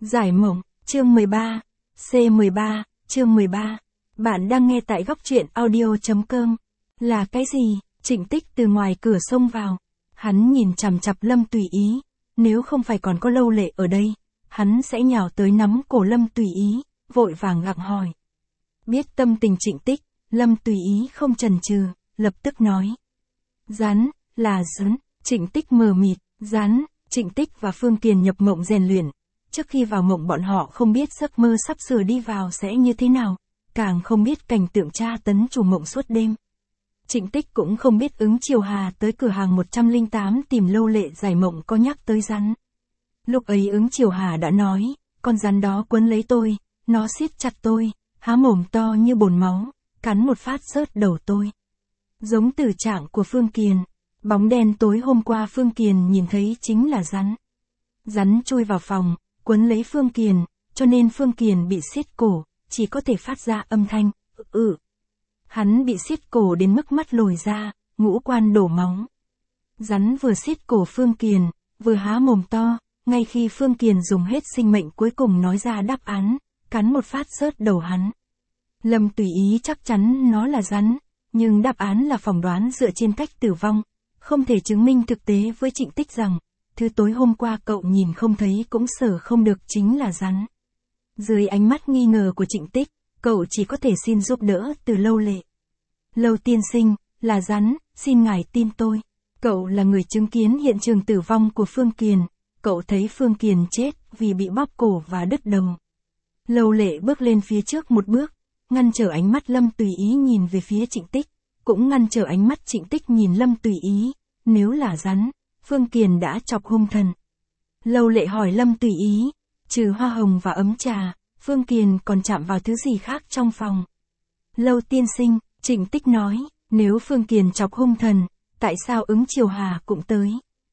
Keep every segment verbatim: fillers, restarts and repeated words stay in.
Giải mộng, chương mười ba, C mười ba, chương mười ba. Bạn đang nghe tại góc truyện audio chấm com. Là cái gì? Trịnh Tích từ ngoài cửa xông vào. Hắn nhìn chằm chằm Lâm Tùy Ý. Nếu không phải còn có Lâu Lệ ở đây, hắn sẽ nhào tới nắm cổ Lâm Tùy Ý, vội vàng gặng hỏi. Biết tâm tình Trịnh Tích, Lâm Tùy Ý không chần chừ, lập tức nói. Rắn, là rắn. Trịnh Tích mờ mịt, rắn. Trịnh Tích và Phương Kiền nhập mộng rèn luyện. Trước khi vào mộng bọn họ không biết giấc mơ sắp sửa đi vào sẽ như thế nào, càng không biết cảnh tượng tra tấn chủ mộng suốt đêm. Trịnh Tích cũng không biết ứng Chiều Hà tới cửa hàng một trăm lẻ tám tìm Lâu Lệ giải mộng có nhắc tới rắn. Lúc ấy ứng Chiều Hà đã nói, con rắn đó quấn lấy tôi, nó siết chặt tôi, há mồm to như bồn máu, cắn một phát rớt đầu tôi. Giống tử trạng của Phương Kiền, bóng đen tối hôm qua Phương Kiền nhìn thấy chính là rắn. Rắn chui vào phòng, quấn lấy Phương Kiền, cho nên Phương Kiền bị siết cổ, chỉ có thể phát ra âm thanh, ự ự. Hắn bị siết cổ đến mức mắt lồi ra, ngũ quan đổ máu. Rắn vừa siết cổ Phương Kiền, vừa há mồm to, ngay khi Phương Kiền dùng hết sinh mệnh cuối cùng nói ra đáp án, cắn một phát rớt đầu hắn. Lâm Tùy Ý chắc chắn nó là rắn, nhưng đáp án là phỏng đoán dựa trên cách tử vong, không thể chứng minh thực tế với Trịnh Tích rằng, thứ tối hôm qua cậu nhìn không thấy cũng sở không được chính là rắn. Dưới ánh mắt nghi ngờ của Trịnh Tích, cậu chỉ có thể xin giúp đỡ từ Lâu Lệ. Lâu tiên sinh, là rắn, xin ngài tin tôi. Cậu là người chứng kiến hiện trường tử vong của Phương Kiền, cậu thấy Phương Kiền chết vì bị bóp cổ và đứt đầu. Lâu Lệ bước lên phía trước một bước, ngăn trở ánh mắt Lâm Tùy Ý nhìn về phía Trịnh Tích, cũng ngăn trở ánh mắt Trịnh Tích nhìn Lâm Tùy Ý, nếu là rắn, Phương Kiền đã chọc hung thần. Lâu Lệ hỏi Lâm Tùy Ý, trừ hoa hồng và ấm trà, Phương Kiền còn chạm vào thứ gì khác trong phòng? Lâu tiên sinh, Trịnh Tích nói, nếu Phương Kiền chọc hung thần, tại sao ứng Chiều Hà cũng tới?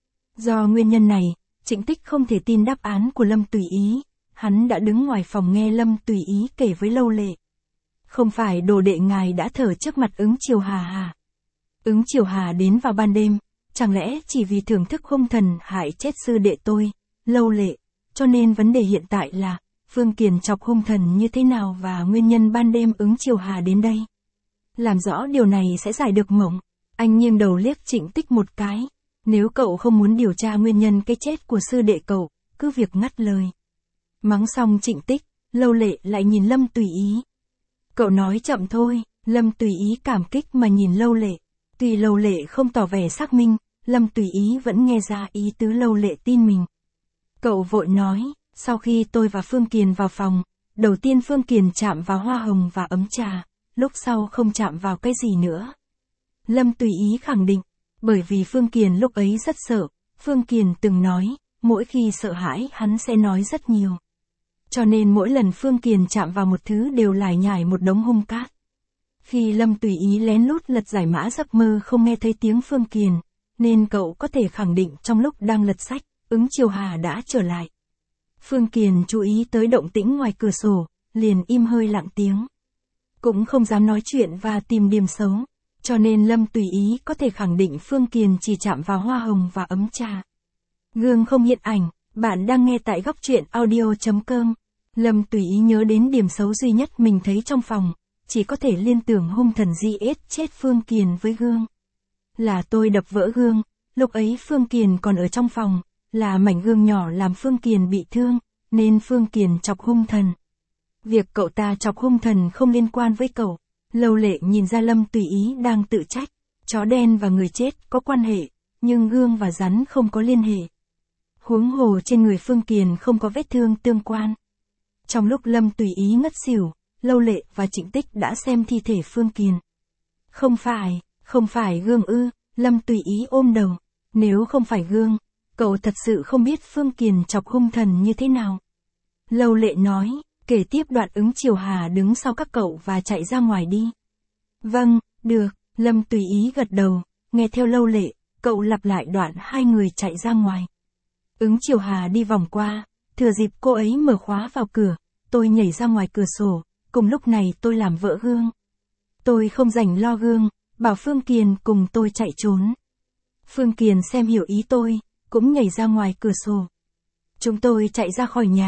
Do nguyên nhân này, Trịnh Tích không thể tin đáp án của Lâm Tùy Ý, hắn đã đứng ngoài phòng nghe Lâm Tùy Ý kể với Lâu Lệ. Không phải đồ đệ ngài đã thở trước mặt ứng Chiều Hà à? Ứng Chiều Hà đến vào ban đêm, chẳng lẽ chỉ vì thưởng thức hung thần hại chết sư đệ tôi, Lâu Lệ, cho nên vấn đề hiện tại là, Phương Kiền chọc hung thần như thế nào và nguyên nhân ban đêm ứng Chiều Hà đến đây. Làm rõ điều này sẽ giải được mộng. Anh nghiêng đầu liếc Trịnh Tích một cái. Nếu cậu không muốn điều tra nguyên nhân cái chết của sư đệ cậu, cứ việc ngắt lời. Mắng xong Trịnh Tích, Lâu Lệ lại nhìn Lâm Tùy Ý. Cậu nói chậm thôi, Lâm Tùy Ý cảm kích mà nhìn Lâu Lệ. Tuy Lâu Lệ không tỏ vẻ xác minh, Lâm Tùy Ý vẫn nghe ra ý tứ Lâu Lệ tin mình. Cậu vội nói, sau khi tôi và Phương Kiền vào phòng, đầu tiên Phương Kiền chạm vào hoa hồng và ấm trà, lúc sau không chạm vào cái gì nữa. Lâm Tùy Ý khẳng định, bởi vì Phương Kiền lúc ấy rất sợ, Phương Kiền từng nói, mỗi khi sợ hãi hắn sẽ nói rất nhiều. Cho nên mỗi lần Phương Kiền chạm vào một thứ đều lải nhải một đống hung cát. Khi Lâm Tùy Ý lén lút lật giải mã giấc mơ không nghe thấy tiếng Phương Kiền, nên cậu có thể khẳng định trong lúc đang lật sách, ứng Chiều Hà đã trở lại. Phương Kiền chú ý tới động tĩnh ngoài cửa sổ, liền im hơi lặng tiếng. Cũng không dám nói chuyện và tìm điểm xấu, cho nên Lâm Tùy Ý có thể khẳng định Phương Kiền chỉ chạm vào hoa hồng và ấm trà. Gương không hiện ảnh, bạn đang nghe tại góc truyện audio chấm com. Lâm Tùy Ý nhớ đến điểm xấu duy nhất mình thấy trong phòng, chỉ có thể liên tưởng hung thần di ết chết Phương Kiền với gương. Là tôi đập vỡ gương, lúc ấy Phương Kiền còn ở trong phòng, là mảnh gương nhỏ làm Phương Kiền bị thương, nên Phương Kiền chọc hung thần. Việc cậu ta chọc hung thần không liên quan với cậu. Lâu Lệ nhìn ra Lâm Tùy Ý đang tự trách, chó đen và người chết có quan hệ, nhưng gương và rắn không có liên hệ. Huống hồ trên người Phương Kiền không có vết thương tương quan. Trong lúc Lâm Tùy Ý ngất xỉu, Lâu Lệ và Trịnh Tích đã xem thi thể Phương Kiền. Không phải, không phải gương ư, Lâm Tùy Ý ôm đầu. Nếu không phải gương, cậu thật sự không biết Phương Kiền chọc hung thần như thế nào. Lâu Lệ nói, kể tiếp đoạn ứng Chiều Hà đứng sau các cậu và chạy ra ngoài đi. Vâng, được, Lâm Tùy Ý gật đầu, nghe theo Lâu Lệ, cậu lặp lại đoạn hai người chạy ra ngoài. Ứng Chiều Hà đi vòng qua, thừa dịp cô ấy mở khóa vào cửa, tôi nhảy ra ngoài cửa sổ, cùng lúc này tôi làm vỡ gương. Tôi không rảnh lo gương, bảo Phương Kiền cùng tôi chạy trốn. Phương Kiền xem hiểu ý tôi, cũng nhảy ra ngoài cửa sổ. Chúng tôi chạy ra khỏi nhà,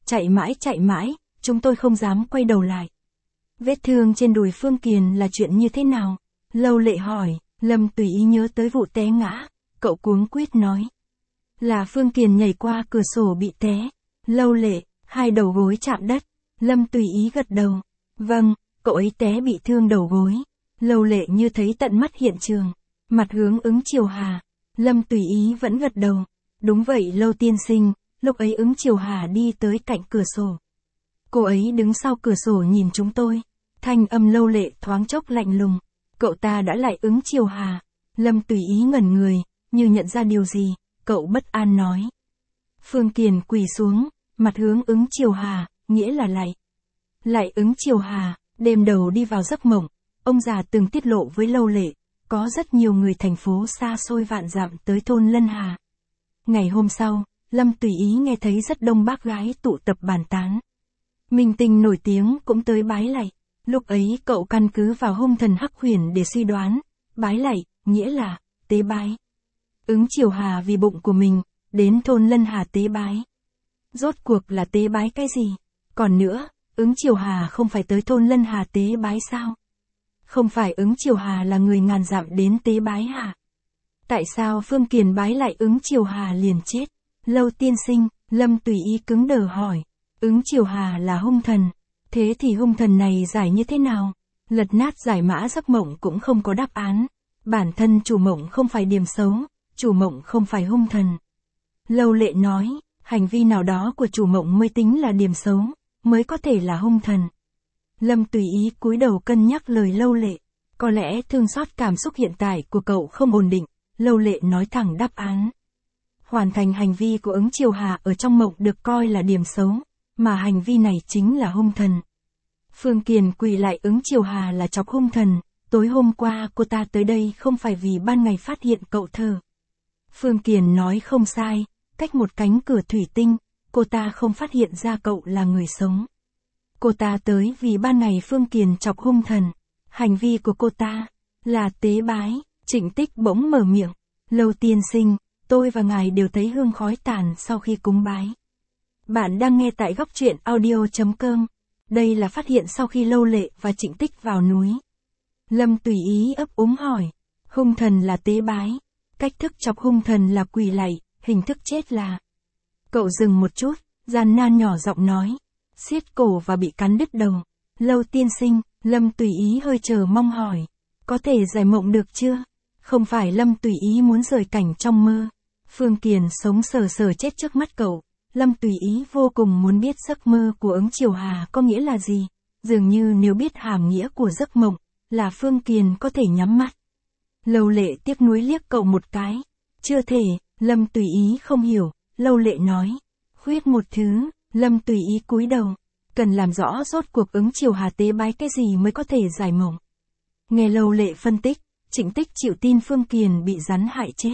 chạy mãi chạy mãi, chúng tôi không dám quay đầu lại. Vết thương trên đùi Phương Kiền là chuyện như thế nào? Lâu Lệ hỏi. Lâm tùy ý nhớ tới vụ té ngã, cậu cuống quýt nói. Là Phương Kiền nhảy qua cửa sổ bị té. Lâu Lệ, hai đầu gối chạm đất. Lâm tùy ý gật đầu. Vâng, cậu ấy té bị thương đầu gối. Lâu Lệ như thấy tận mắt hiện trường, mặt hướng Ứng Chiều Hà. Lâm tùy ý vẫn gật đầu. Đúng vậy Lâu tiên sinh, lúc ấy Ứng Chiều Hà đi tới cạnh cửa sổ. Cô ấy đứng sau cửa sổ nhìn chúng tôi. Thanh âm Lâu Lệ thoáng chốc lạnh lùng. Cậu ta đã lại Ứng Chiều Hà. Lâm tùy ý ngẩn người, như nhận ra điều gì, cậu bất an nói. Phương Kiền quỳ xuống, mặt hướng Ứng Chiều Hà, nghĩa là lạy. Lạy Ứng Chiều Hà, đêm đầu đi vào giấc mộng, ông già từng tiết lộ với Lâu Lệ, có rất nhiều người thành phố xa xôi vạn dặm tới thôn Lân Hà. Ngày hôm sau, Lâm tùy ý nghe thấy rất đông bác gái tụ tập bàn tán. Minh tinh nổi tiếng cũng tới bái lạy. Lúc ấy cậu căn cứ vào hung thần Hắc Huyền để suy đoán, bái lạy, nghĩa là, tế bái. Ứng Chiều Hà vì bụng của mình, đến thôn Lân Hà tế bái. Rốt cuộc là tế bái cái gì? Còn nữa, Ứng Chiều Hà không phải tới thôn Lân Hà tế bái sao? Không phải Ứng Chiều Hà là người ngàn dặm đến tế bái hả? Tại sao Phương Kiền bái lại Ứng Chiều Hà liền chết? Lâu tiên sinh, Lâm tùy ý cứng đờ hỏi. Ứng Chiều Hà là hung thần. Thế thì hung thần này giải như thế nào? Lật nát giải mã giấc mộng cũng không có đáp án. Bản thân chủ mộng không phải điểm xấu, chủ mộng không phải hung thần. Lâu Lệ nói, hành vi nào đó của chủ mộng mới tính là điểm xấu, mới có thể là hung thần. Lâm tùy ý cúi đầu cân nhắc lời Lâu Lệ. Có lẽ thương xót cảm xúc hiện tại của cậu không ổn định, Lâu Lệ nói thẳng đáp án. Hoàn thành hành vi của Ứng Chiều Hà ở trong mộng được coi là điểm xấu, mà hành vi này chính là hung thần. Phương Kiền quỳ lại Ứng Chiều Hà là chọc hung thần, tối hôm qua cô ta tới đây không phải vì ban ngày phát hiện cậu thơ. Phương Kiền nói không sai, cách một cánh cửa thủy tinh, cô ta không phát hiện ra cậu là người sống. Cô ta tới vì ban ngày Phương Kiền chọc hung thần, hành vi của cô ta là tế bái. Trịnh Tích bỗng mở miệng, Lâu tiên sinh, tôi và ngài đều thấy hương khói tàn sau khi cúng bái. Bạn đang nghe tại góc truyện audio chấm com. Đây là phát hiện sau khi Lâu Lệ và Trịnh Tích vào núi. Lâm tùy ý ấp úng hỏi, hung thần là tế bái, cách thức chọc hung thần là quỳ lạy, hình thức chết là. Cậu dừng một chút, gian nan nhỏ giọng nói, xiết cổ và bị cắn đứt đầu. Lâu tiên sinh, Lâm tùy ý hơi chờ mong hỏi, có thể giải mộng được chưa? Không phải Lâm tùy ý muốn rời cảnh trong mơ. Phương Kiền sống sờ sờ chết trước mắt cậu. Lâm tùy ý vô cùng muốn biết giấc mơ của Ứng Chiều Hà có nghĩa là gì. Dường như nếu biết hàm nghĩa của giấc mộng, là Phương Kiền có thể nhắm mắt. Lâu Lệ tiếc nuối liếc cậu một cái. Chưa thể, Lâm tùy ý không hiểu. Lâu Lệ nói, khuyết một thứ. Lâm tùy ý cúi đầu. Cần làm rõ rốt cuộc Ứng Chiều Hà tế bái cái gì mới có thể giải mộng. Nghe Lâu Lệ phân tích, Trịnh Tích chịu tin Phương Kiền bị rắn hại chết.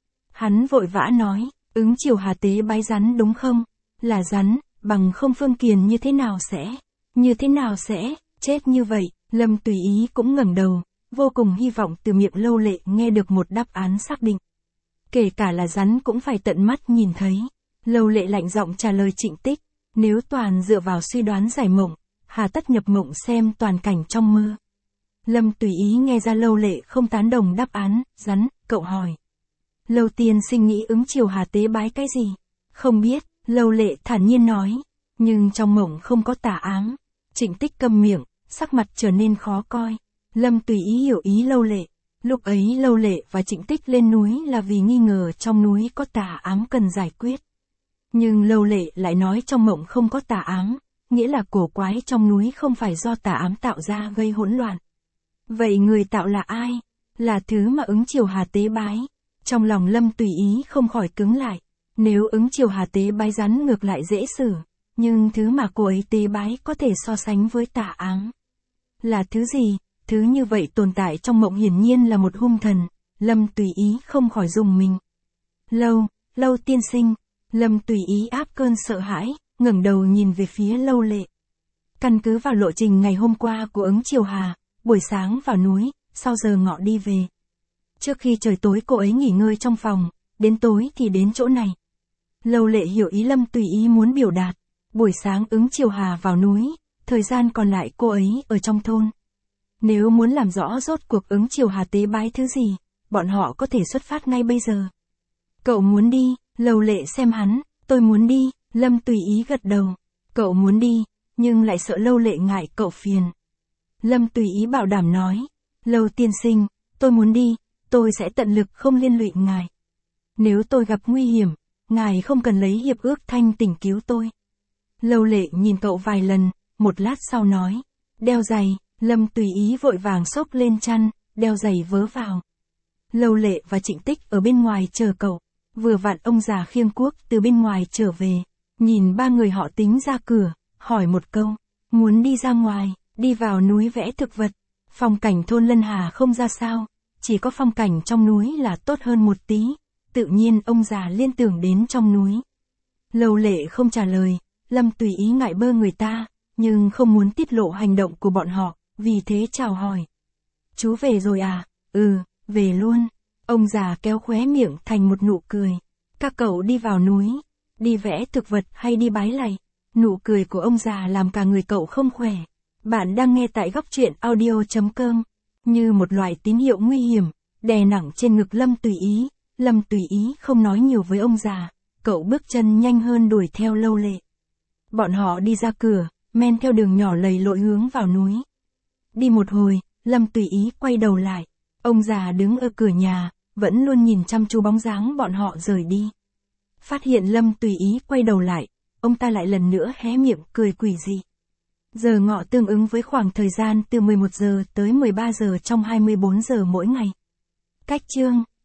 Hắn vội vã nói, Ứng Chiều Hà tế bái rắn đúng không? Là rắn, bằng không Phương Kiền như thế nào sẽ? Như thế nào sẽ, chết như vậy? Lâm tùy ý cũng ngẩng đầu, vô cùng hy vọng từ miệng Lâu Lệ nghe được một đáp án xác định. Kể cả là rắn cũng phải tận mắt nhìn thấy. Lâu Lệ lạnh giọng trả lời Trịnh Tích, nếu toàn dựa vào suy đoán giải mộng, hà tất nhập mộng xem toàn cảnh trong mơ. Lâm tùy ý nghe ra Lâu Lệ không tán đồng đáp án, rắn, cậu hỏi. Lâu tiên sinh nghĩ Ứng Chiều Hà tế bái cái gì? Không biết, Lâu Lệ thản nhiên nói. Nhưng trong mộng không có tà ám. Trịnh Tích câm miệng, sắc mặt trở nên khó coi. Lâm tùy ý hiểu ý Lâu Lệ. Lúc ấy Lâu Lệ và Trịnh Tích lên núi là vì nghi ngờ trong núi có tà ám cần giải quyết. Nhưng Lâu Lệ lại nói trong mộng không có tà ám, nghĩa là cổ quái trong núi không phải do tà ám tạo ra gây hỗn loạn. Vậy người tạo là ai? Là thứ mà Ứng Chiều Hà tế bái. Trong lòng Lâm tùy ý không khỏi cứng lại. Nếu Ứng Chiều Hà tế bái rắn ngược lại dễ xử, nhưng thứ mà cô ấy tế bái có thể so sánh với tà ám. Là thứ gì? Thứ như vậy tồn tại trong mộng hiển nhiên là một hung thần. Lâm tùy ý không khỏi rùng mình. Lâu, Lâu tiên sinh. Lâm tùy ý áp cơn sợ hãi, ngẩng đầu nhìn về phía Lâu Lệ. Căn cứ vào lộ trình ngày hôm qua của Ứng Chiều Hà, buổi sáng vào núi, sau giờ ngọ đi về. Trước khi trời tối cô ấy nghỉ ngơi trong phòng, đến tối thì đến chỗ này. Lâu Lệ hiểu ý Lâm tùy ý muốn biểu đạt. Buổi sáng ứng chiều Hà vào núi, thời gian còn lại cô ấy ở trong thôn. Nếu muốn làm rõ rốt cuộc ứng chiều Hà tế bái thứ gì, bọn họ có thể xuất phát ngay bây giờ. Cậu muốn đi, Lầu Lệ xem hắn, tôi muốn đi, Lâm tùy ý gật đầu. Cậu muốn đi, nhưng lại sợ Lâu Lệ ngại cậu phiền. Lâm tùy ý bảo đảm nói, Lâu tiên sinh, tôi muốn đi, tôi sẽ tận lực không liên lụy ngài. Nếu tôi gặp nguy hiểm, ngài không cần lấy hiệp ước thanh tỉnh cứu tôi. Lâu Lệ nhìn cậu vài lần, một lát sau nói, đeo giày, Lâm tùy ý vội vàng xốc lên chăn, đeo giày vớ vào. Lâu Lệ và Trịnh Tích ở bên ngoài chờ cậu, vừa vặn ông già Khiêng Quốc từ bên ngoài trở về, nhìn ba người họ tính ra cửa, hỏi một câu, muốn đi ra ngoài, đi vào núi vẽ thực vật. Phong cảnh thôn Lân Hà không ra sao, chỉ có phong cảnh trong núi là tốt hơn một tí, tự nhiên ông già liên tưởng đến trong núi. Lâu Lệ không trả lời, Lâm tùy ý ngại bơ người ta, nhưng không muốn tiết lộ hành động của bọn họ, vì thế chào hỏi. Chú về rồi à? Ừ, về luôn. Ông già kéo khóe miệng thành một nụ cười. Các cậu đi vào núi, đi vẽ thực vật hay đi bái lạy? Nụ cười của ông già làm cả người cậu không khỏe. Bạn đang nghe tại góc truyện audio chấm com. Như một loại tín hiệu nguy hiểm, đè nặng trên ngực Lâm tùy ý. Lâm tùy ý không nói nhiều với ông già, cậu bước chân nhanh hơn đuổi theo Lâu Lệ. Bọn họ đi ra cửa, men theo đường nhỏ lầy lội hướng vào núi. Đi một hồi, Lâm tùy ý quay đầu lại. Ông già đứng ở cửa nhà, vẫn luôn nhìn chăm chú bóng dáng bọn họ rời đi. Phát hiện Lâm tùy ý quay đầu lại, ông ta lại lần nữa hé miệng cười quỷ dị. Giờ ngọ tương ứng với khoảng thời gian từ mười một giờ tới mười ba giờ trong hai mươi bốn giờ mỗi ngày. Cách chương